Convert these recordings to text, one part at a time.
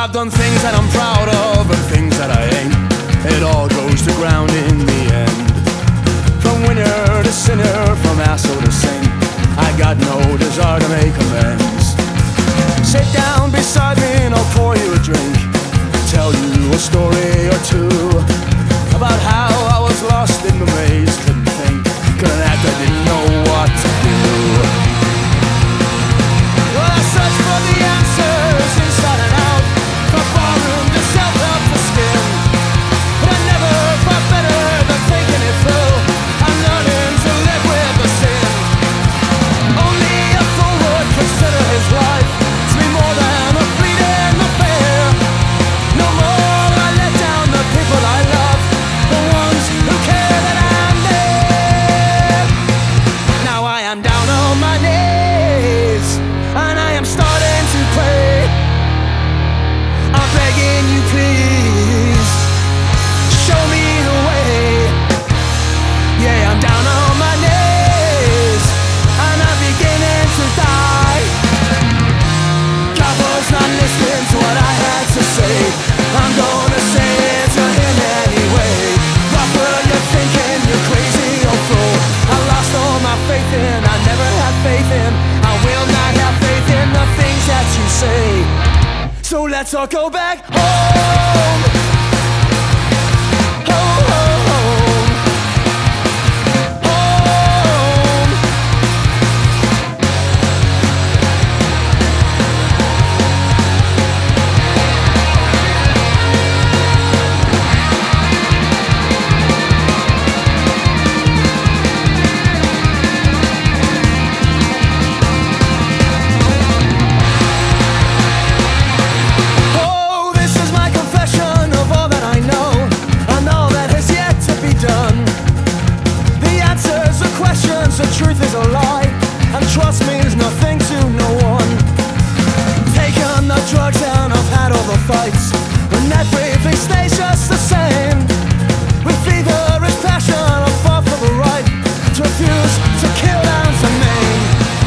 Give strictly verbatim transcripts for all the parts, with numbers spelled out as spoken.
I've done things that I'm proud of and things that I ain't. It all goes to ground in the end. From winner to sinner, from asshole to saint, I got no desire to make amends. Sit down beside me and I'll pour you a drink, tell you a story or two about how I was lost in the maze, couldn't think, couldn't act, I didn't know what to do. Well, I searched for the answers inside and out, from barroom to self-help to skin, but I never felt better than thinking it through. I'm learning to live with the sin. Only a fool would consider his life to be more than a fleeting affair. No more will I let down the people I love, the ones who care that I'm there. Now I am down on my knees and I am starting to pray. I'm begging you, please show me the way. Yeah, I'm down on my knees and I'm beginning to die. God was not listening to what I had to say. I'm gonna say it to him anyway. What were you thinking, you crazy old fool? I lost all my faith in, I never had faith in, I will not have faith in the things that you say. So let's all go back home. Home, home, home. Home. Oh, this is my confession of all that I know and all that has yet to be done. The answers are questions, the truth is a lie, and trust means nothing to no one. Taken the drugs and I've had all the fights, and everything stays just the same. With feverish passion I fought for the right to refuse to kill and to maim.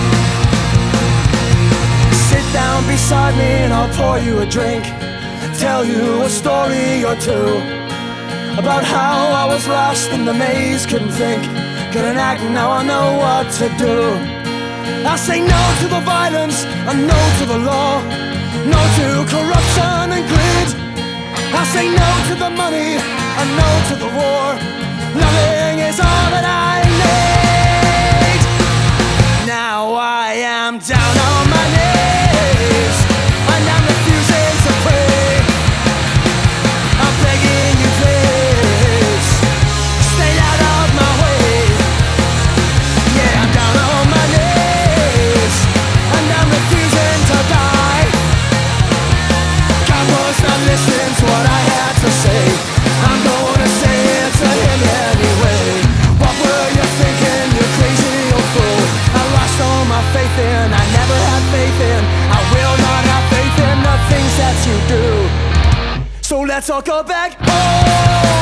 Sit down beside me and I'll pour you a drink, tell you a story or two about how I was lost in the maze, couldn't think, couldn't act, now I know what to do. I say no to the violence and no to the law, no to corruption and greed. I say no to the money and no to the war. Loving is all that I need. Now I am down on my knees and I'm refusing to pray. I'm begging you, please stay out of my way. Yeah, I'm down on my knees and I'm refusing to die. God was not listening to what I had to say. I'm gonna say it to him anyway. What were you thinking, you crazy old fool? I lost all my faith in, I never had faith in, I will not have faith in the things that you do. So let's all go back home.